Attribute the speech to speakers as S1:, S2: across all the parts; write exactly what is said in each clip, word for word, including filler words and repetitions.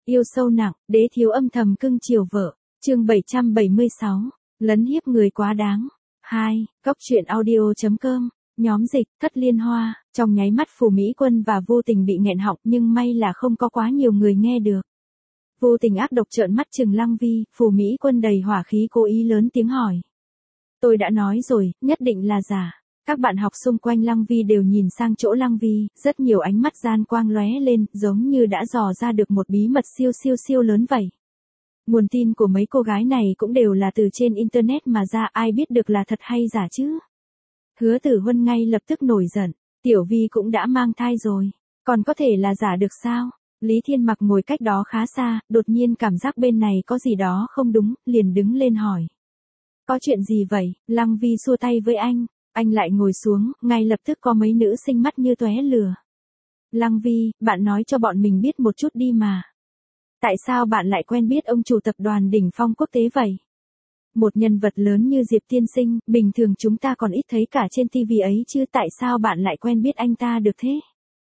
S1: Yêu sâu nặng, đế thiếu âm thầm cưng chiều vợ. Chương bảy trăm bảy mươi sáu. Lấn hiếp người quá đáng. hai. Góc truyện audio chấm com. Nhóm dịch, Thất Liên Hoa. Trong nháy mắt Phù Mỹ Quân và Vô Tình bị nghẹn họng, nhưng may là không có quá nhiều người nghe được. Vô Tình ác độc trợn mắt trừng Lăng Vi, Phù Mỹ Quân đầy hỏa khí cố ý lớn tiếng hỏi. Tôi đã nói rồi, nhất định là giả. Các bạn học xung quanh Lăng Vi đều nhìn sang chỗ Lăng Vi, rất nhiều ánh mắt gian quang lóe lên, giống như đã dò ra được một bí mật siêu siêu siêu lớn vậy. Nguồn tin của mấy cô gái này cũng đều là từ trên internet mà ra, ai biết được là thật hay giả chứ. Hứa Tử Huân ngay lập tức nổi giận, Tiểu Vi cũng đã mang thai rồi, còn có thể là giả được sao? Lý Thiên Mặc ngồi cách đó khá xa, đột nhiên cảm giác bên này có gì đó không đúng, liền đứng lên hỏi. Có chuyện gì vậy? Lăng Vi xua tay với anh, anh lại ngồi xuống, ngay lập tức có mấy nữ sinh mắt như tóe lửa. Lăng Vi, bạn nói cho bọn mình biết một chút đi mà. Tại sao bạn lại quen biết ông chủ tập đoàn đỉnh phong quốc tế vậy? Một nhân vật lớn như Diệp Tiên Sinh, bình thường chúng ta còn ít thấy cả trên ti vi ấy chứ, tại sao bạn lại quen biết anh ta được thế?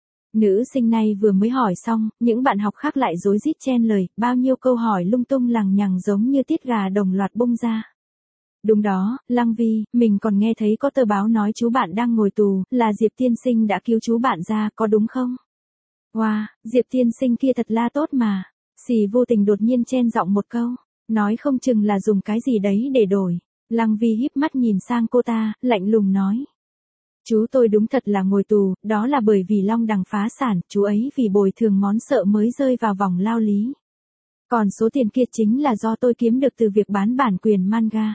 S1: Nữ sinh này vừa mới hỏi xong, những bạn học khác lại rối rít chen lời, bao nhiêu câu hỏi lung tung lằng nhằng giống như tiết gà đồng loạt bung ra. Đúng đó, Lăng Vi, mình còn nghe thấy có tờ báo nói chú bạn đang ngồi tù, là Diệp Tiên Sinh đã cứu chú bạn ra, có đúng không? Wow, Diệp Tiên Sinh kia thật là tốt mà. Xì Vô Tình đột nhiên chen giọng một câu, nói không chừng là dùng cái gì đấy để đổi. Lăng Vi híp mắt nhìn sang cô ta, lạnh lùng nói. Chú tôi đúng thật là ngồi tù, đó là bởi vì Long Đằng phá sản, chú ấy vì bồi thường món sợ mới rơi vào vòng lao lý. Còn số tiền kia chính là do tôi kiếm được từ việc bán bản quyền manga.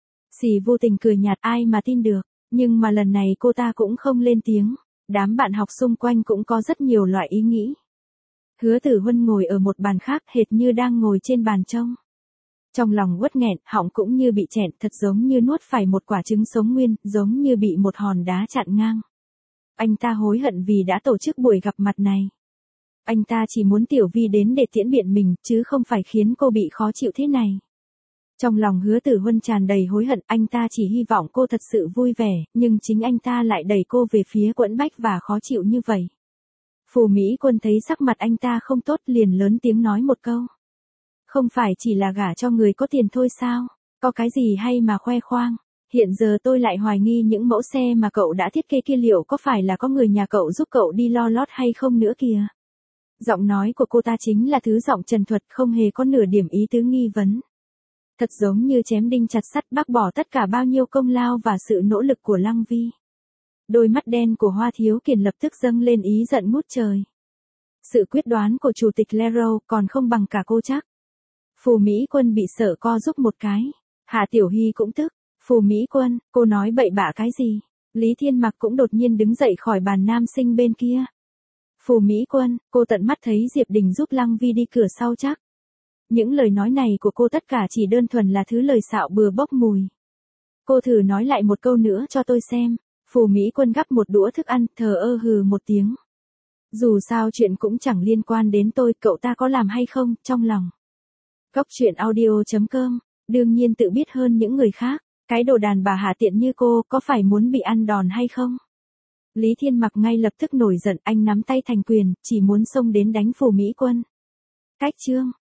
S1: Xì Vô Tình cười nhạt, ai mà tin được, nhưng mà lần này cô ta cũng không lên tiếng, đám bạn học xung quanh cũng có rất nhiều loại ý nghĩ. Hứa Tử Huân ngồi ở một bàn khác hệt như đang ngồi trên bàn trông. Trong lòng uất nghẹn, họng cũng như bị chẹn, thật giống như nuốt phải một quả trứng sống nguyên, giống như bị một hòn đá chặn ngang. Anh ta hối hận vì đã tổ chức buổi gặp mặt này. Anh ta chỉ muốn Tiểu Vi đến để tiễn biệt mình, chứ không phải khiến cô bị khó chịu thế này. Trong lòng Hứa Tử Huân tràn đầy hối hận, anh ta chỉ hy vọng cô thật sự vui vẻ, nhưng chính anh ta lại đẩy cô về phía quẫn bách và khó chịu như vậy. Phù Mỹ Quân thấy sắc mặt anh ta không tốt liền lớn tiếng nói một câu. Không phải chỉ là gả cho người có tiền thôi sao? Có cái gì hay mà khoe khoang? Hiện giờ tôi lại hoài nghi những mẫu xe mà cậu đã thiết kế kia liệu có phải là có người nhà cậu giúp cậu đi lo lót hay không nữa kìa. Giọng nói của cô ta chính là thứ giọng trần thuật, không hề có nửa điểm ý tứ nghi vấn. Thật giống như chém đinh chặt sắt, bác bỏ tất cả bao nhiêu công lao và sự nỗ lực của Lăng Vi. Đôi mắt đen của Hoa Thiếu Kiền lập tức dâng lên ý giận ngút trời. Sự quyết đoán của chủ tịch Lero còn không bằng cả cô chắc. Phù Mỹ Quân bị sợ co giúp một cái. Hạ Tiểu Hy cũng tức. Phù Mỹ Quân, cô nói bậy bạ cái gì? Lý Thiên Mặc cũng đột nhiên đứng dậy khỏi bàn nam sinh bên kia. Phù Mỹ Quân, cô tận mắt thấy Diệp Đình giúp Lăng Vi đi cửa sau chắc. Những lời nói này của cô tất cả chỉ đơn thuần là thứ lời xạo bừa bốc mùi. Cô thử nói lại một câu nữa cho tôi xem. Phù Mỹ Quân gắp một đũa thức ăn, thờ ơ hừ một tiếng. Dù sao chuyện cũng chẳng liên quan đến tôi, cậu ta có làm hay không, trong lòng. Góc truyện audio chấm com, đương nhiên tự biết hơn những người khác, cái đồ đàn bà hạ tiện như cô, có phải muốn bị ăn đòn hay không? Lý Thiên Mặc ngay lập tức nổi giận, anh nắm tay thành quyền, chỉ muốn xông đến đánh Phù Mỹ Quân. Cách chương.